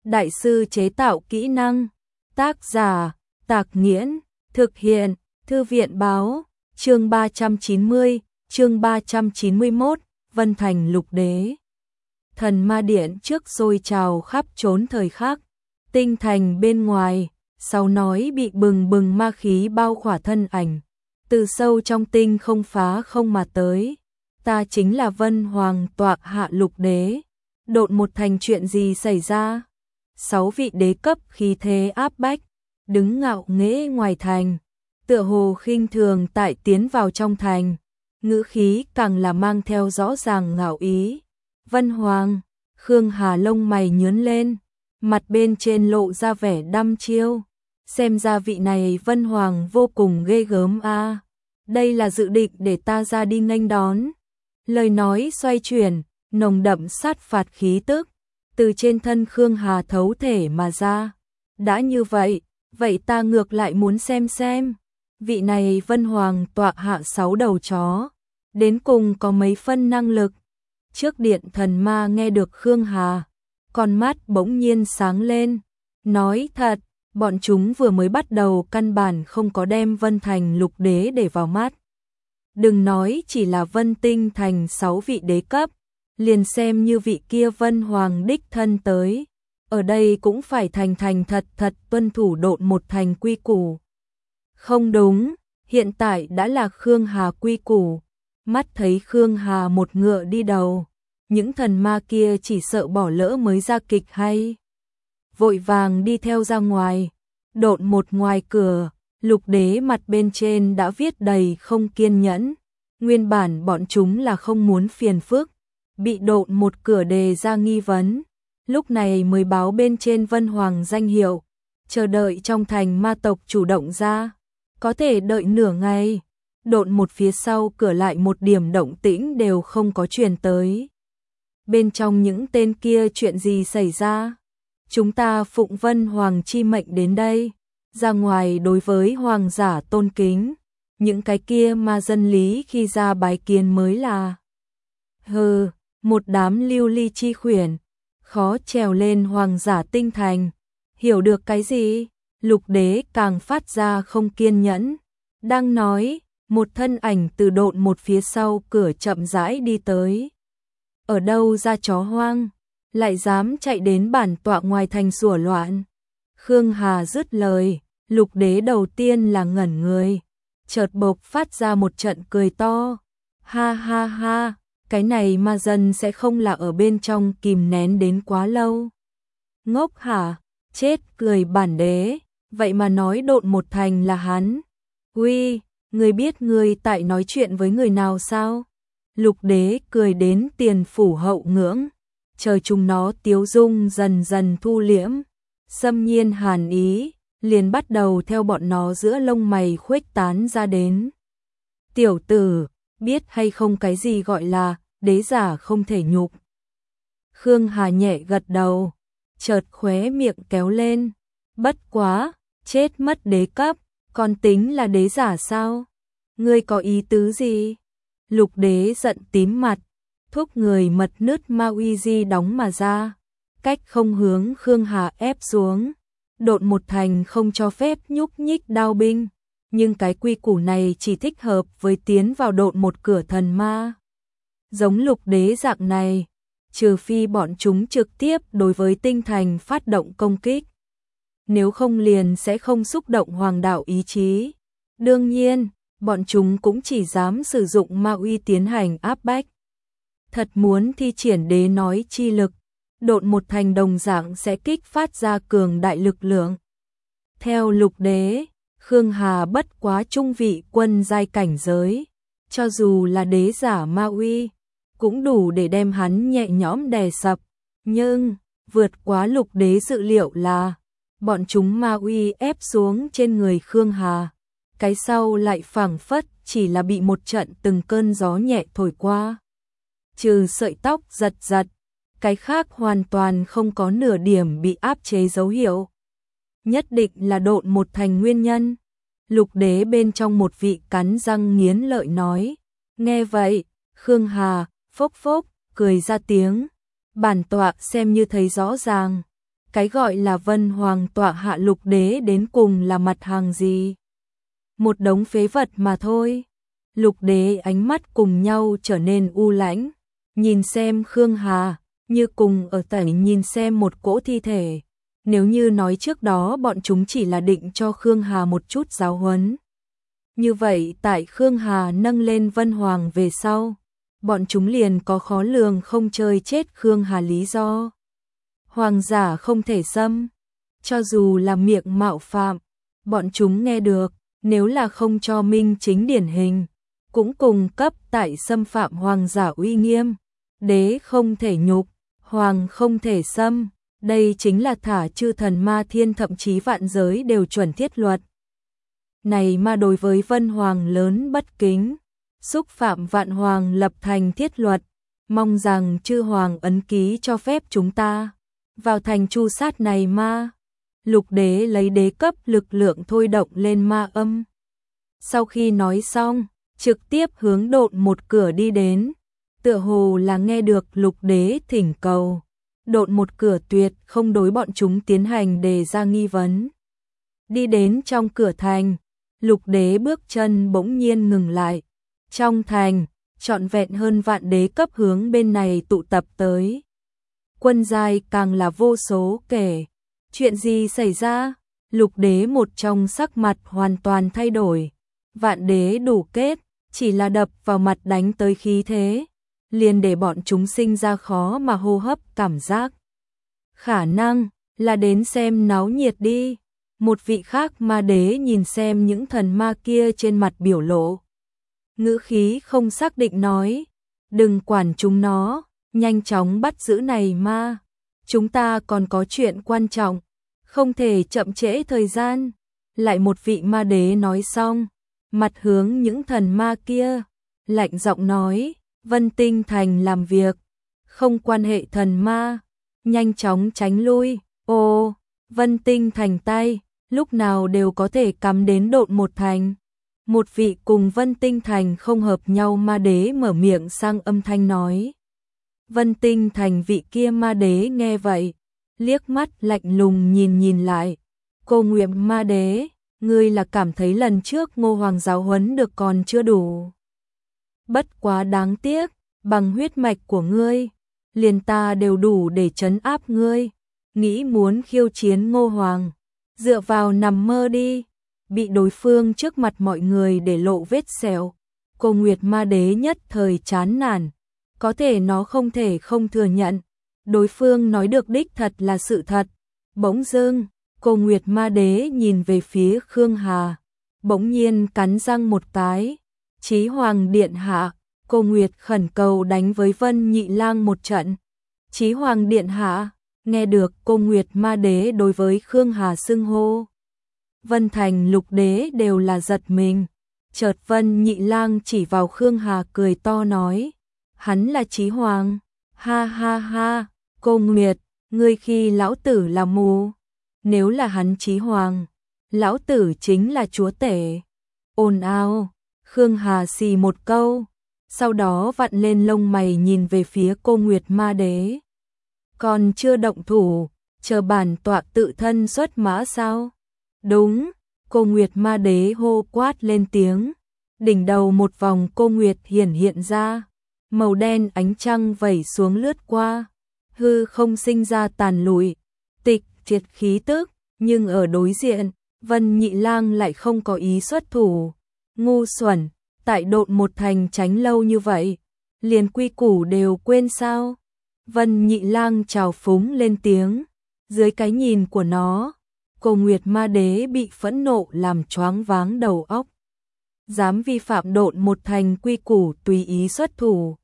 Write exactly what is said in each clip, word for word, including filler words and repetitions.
đại sư chế tạo kỹ năng. Tác giả, Tạc Nghiễn, thực hiện, Thư viện báo, chương ba trăm chín mươi, chương ba trăm chín mươi mốt, Vân Thành Lục Đế. Thần ma điện trước sôi trào khắp trốn thời khắc, tinh thành bên ngoài, sau nói bị bừng bừng ma khí bao khỏa thân ảnh, từ sâu trong tinh không phá không mà tới. Ta chính là Vân Hoàng tọa hạ Lục Đế. Độn một thành chuyện gì xảy ra? Sáu vị đế cấp khí thế áp bách, đứng ngạo nghễ ngoài thành, tựa hồ khinh thường tại tiến vào trong thành, ngữ khí càng là mang theo rõ ràng ngạo ý. Vân Hoàng, Khương Hà lông mày nhướng lên, mặt bên trên lộ ra vẻ đăm chiêu, xem ra vị này Vân Hoàng vô cùng ghê gớm a. À. Đây là dự định để ta ra đi nghênh đón. Lời nói xoay chuyển, nồng đậm sát phạt khí tức từ trên thân Khương Hà thấu thể mà ra. Đã như vậy, vậy ta ngược lại muốn xem xem, vị này Vân Hoàng tọa hạ sáu đầu chó, đến cùng có mấy phân năng lực. Trước điện thần ma nghe được Khương Hà, con mắt bỗng nhiên sáng lên, nói thật, bọn chúng vừa mới bắt đầu căn bản không có đem Vân Thành Lục Đế để vào mắt. Đừng nói chỉ là Vân Tinh Thành sáu vị đế cấp, liền xem như vị kia Vân Hoàng đích thân tới, ở đây cũng phải thành thành thật thật tuân thủ độn một thành quy củ. Không đúng, hiện tại đã là Khương Hà quy củ. Mắt thấy Khương Hà một ngựa đi đầu, những thần ma kia chỉ sợ bỏ lỡ mới ra kịch hay. Vội vàng đi theo ra ngoài, độn một ngoài cửa, Lục Đế mặt bên trên đã viết đầy không kiên nhẫn. Nguyên bản bọn chúng là không muốn phiền phức, bị độn một cửa đề ra nghi vấn, lúc này mới báo bên trên Vân Hoàng danh hiệu, chờ đợi trong thành ma tộc chủ động ra, có thể đợi nửa ngày. Độn một phía sau cửa lại một điểm động tĩnh đều không có truyền tới. Bên trong những tên kia chuyện gì xảy ra? Chúng ta phụng Vân Hoàng chi mệnh đến đây, ra ngoài đối với hoàng giả tôn kính, những cái kia mà dân lý khi ra bái kiến mới là. Hừ, một đám lưu ly chi khuyển, khó trèo lên hoàng giả tinh thành, hiểu được cái gì? Lục Đế càng phát ra không kiên nhẫn, đang nói, một thân ảnh từ độn một phía sau cửa chậm rãi đi tới. Ở đâu ra chó hoang, lại dám chạy đến bản tọa ngoài thành sủa loạn. Khương Hà dứt lời, Lục Đế đầu tiên là ngẩn người, chợt bộc phát ra một trận cười to. Ha ha ha, cái này ma dân sẽ không là ở bên trong kìm nén đến quá lâu. Ngốc hả, chết cười bản đế, vậy mà nói độn một thành là hắn. Uy, ngươi biết ngươi tại nói chuyện với người nào sao? Lục Đế cười đến tiền phủ hậu ngưỡng, chờ chúng nó tiếu dung dần dần thu liễm, xâm nhiên hàn ý, liền bắt đầu theo bọn nó giữa lông mày khuếch tán ra đến. Tiểu tử, biết hay không cái gì gọi là đế giả không thể nhục? Khương Hà nhẹ gật đầu, chợt khóe miệng kéo lên, bất quá, chết mất đế cấp, còn tính là đế giả sao? Ngươi có ý tứ gì? Lục Đế giận tím mặt, thúc người mật nứt ma uy di đóng mà ra, cách không hướng Khương Hà ép xuống. Độn một thành không cho phép nhúc nhích đao binh, nhưng cái quy củ này chỉ thích hợp với tiến vào độn một cửa thần ma. Giống Lục Đế dạng này, trừ phi bọn chúng trực tiếp đối với tinh thành phát động công kích, nếu không liền sẽ không xúc động hoàng đạo ý chí. Đương nhiên, bọn chúng cũng chỉ dám sử dụng ma uy tiến hành áp bách. Thật muốn thi triển đế nói chi lực, độn một thành đồng dạng sẽ kích phát ra cường đại lực lượng. Theo Lục Đế, Khương Hà bất quá trung vị quân giai cảnh giới, cho dù là đế giả ma uy, cũng đủ để đem hắn nhẹ nhõm đè sập. Nhưng, vượt quá Lục Đế dự liệu là, bọn chúng ma uy ép xuống trên người Khương Hà, cái sau lại phảng phất chỉ là bị một trận từng cơn gió nhẹ thổi qua. Trừ sợi tóc giật giật, cái khác hoàn toàn không có nửa điểm bị áp chế dấu hiệu. Nhất định là độn một thành nguyên nhân. Lục Đế bên trong một vị cắn răng nghiến lợi nói. Nghe vậy, Khương Hà phốc phốc cười ra tiếng. Bản tọa xem như thấy rõ ràng, cái gọi là Vân Hoàng tọa hạ Lục Đế đến cùng là mặt hàng gì? Một đống phế vật mà thôi. Lục Đế ánh mắt cùng nhau trở nên u lãnh, nhìn xem Khương Hà, như cùng ở tẩy nhìn xem một cỗ thi thể. Nếu như nói trước đó bọn chúng chỉ là định cho Khương Hà một chút giáo huấn. Như vậy tại Khương Hà nâng lên Vân Hoàng về sau, bọn chúng liền có khó lường không chơi chết Khương Hà lý do. Hoàng giả không thể xâm, cho dù là miệng mạo phạm, bọn chúng nghe được, nếu là không cho minh chính điển hình, cũng cùng cấp tại xâm phạm hoàng giả uy nghiêm. Đế không thể nhục, hoàng không thể xâm, đây chính là thả chư thần ma thiên thậm chí vạn giới đều chuẩn thiết luật. Này mà đối với Vân Hoàng lớn bất kính, xúc phạm vạn hoàng lập thành thiết luật, mong rằng chư hoàng ấn ký cho phép chúng ta vào thành tru sát này ma. Lục Đế lấy đế cấp lực lượng thôi động lên ma âm. Sau khi nói xong, trực tiếp hướng độn một cửa đi đến, tựa hồ là nghe được Lục Đế thỉnh cầu. Độn một cửa tuyệt không đối bọn chúng tiến hành đề ra nghi vấn. Đi đến trong cửa thành, Lục Đế bước chân bỗng nhiên ngừng lại. Trong thành, trọn vẹn hơn vạn đế cấp hướng bên này tụ tập tới. Quân giai càng là vô số kể. Chuyện gì xảy ra? Lục Đế một trong sắc mặt hoàn toàn thay đổi. Vạn đế đủ kết, chỉ là đập vào mặt đánh tới khí thế, liền để bọn chúng sinh ra khó mà hô hấp cảm giác. Khả năng là đến xem náo nhiệt đi. Một vị khác ma đế nhìn xem những thần ma kia trên mặt biểu lộ, ngữ khí không xác định nói, đừng quản chúng nó, nhanh chóng bắt giữ này ma, chúng ta còn có chuyện quan trọng, không thể chậm trễ thời gian. Lại một vị ma đế nói xong, mặt hướng những thần ma kia, lạnh giọng nói, Vân Tinh Thành làm việc, không quan hệ thần ma, nhanh chóng tránh lui. Ô, Vân Tinh Thành tay, lúc nào đều có thể cắm đến độn một thành. Một vị cùng Vân Tinh Thành không hợp nhau ma đế mở miệng sang âm thanh nói. Vân Tinh Thành vị kia ma đế nghe vậy, liếc mắt lạnh lùng nhìn nhìn lại. Cô Nguyệt ma đế, ngươi là cảm thấy lần trước Ngô Hoàng giáo huấn được còn chưa đủ. Bất quá đáng tiếc, bằng huyết mạch của ngươi, liền ta đều đủ để trấn áp ngươi. Nghĩ muốn khiêu chiến Ngô Hoàng, dựa vào nằm mơ đi. Bị đối phương trước mặt mọi người để lộ vết sẹo, Cô Nguyệt ma đế nhất thời chán nản. Có thể nó không thể không thừa nhận, đối phương nói được đích thật là sự thật. Bỗng dưng, Cô Nguyệt ma đế nhìn về phía Khương Hà, bỗng nhiên cắn răng một cái. Chí Hoàng điện hạ, Cô Nguyệt khẩn cầu đánh với Vân Nhị Lang một trận. Chí Hoàng điện hạ, nghe được Cô Nguyệt ma đế đối với Khương Hà xưng hô, Vân Thành Lục Đế đều là giật mình. Chợt Vân Nhị Lang chỉ vào Khương Hà cười to nói, hắn là Chí Hoàng. Ha ha ha, Cô Nguyệt, ngươi khi lão tử là mù. Nếu là hắn Chí Hoàng, lão tử chính là chúa tể. Ồn ào, Khương Hà xì một câu, sau đó vặn lên lông mày nhìn về phía Cô Nguyệt ma đế. Còn chưa động thủ, chờ bản tọa tự thân xuất mã sao? Đúng, Cô Nguyệt ma đế hô quát lên tiếng. Đỉnh đầu một vòng Cô Nguyệt hiển hiện ra, màu đen ánh trăng vẩy xuống lướt qua, hư không sinh ra tàn lụi, tịch triệt khí tức, nhưng ở đối diện, Vân Nhị Lang lại không có ý xuất thủ. Ngu xuẩn, tại độn một thành tránh lâu như vậy, liền quy củ đều quên sao? Vân Nhị Lang trào phúng lên tiếng, dưới cái nhìn của nó, Cô Nguyệt ma đế bị phẫn nộ làm choáng váng đầu óc. Dám vi phạm độn một thành quy củ tùy ý xuất thủ,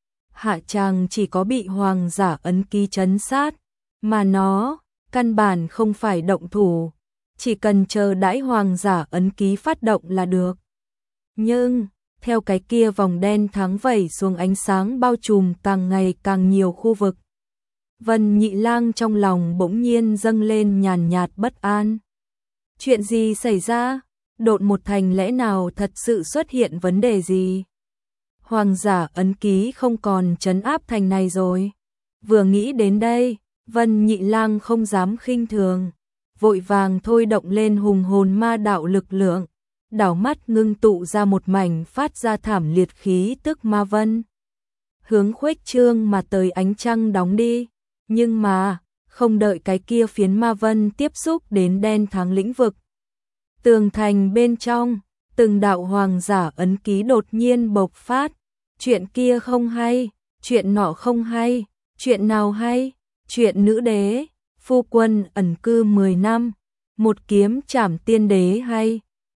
hạ chàng chỉ có bị hoàng giả ấn ký trấn sát, mà nó căn bản không phải động thủ, chỉ cần chờ đãi hoàng giả ấn ký phát động là được. Nhưng theo cái kia vòng đen tháng vẩy xuống ánh sáng bao trùm càng ngày càng nhiều khu vực, Vân Nhị Lang trong lòng bỗng nhiên dâng lên nhàn nhạt bất an. Chuyện gì xảy ra? Độn một thành lẽ nào thật sự xuất hiện vấn đề gì? Hoàng giả ấn ký không còn trấn áp thành này rồi. Vừa nghĩ đến đây, Vân Nhị Lang không dám khinh thường, vội vàng thôi động lên hùng hồn ma đạo lực lượng, đảo mắt ngưng tụ ra một mảnh phát ra thảm liệt khí tức ma vân. Hướng khuếch trương mà tới ánh trăng đóng đi, nhưng mà, không đợi cái kia phiến ma vân tiếp xúc đến đen thắng lĩnh vực. Tường thành bên trong, từng đạo hoàng giả ấn ký đột nhiên bộc phát, chuyện kia không hay, chuyện nọ không hay, chuyện nào hay, chuyện nữ đế, phu quân ẩn cư mười năm, một kiếm chảm tiên đế hay.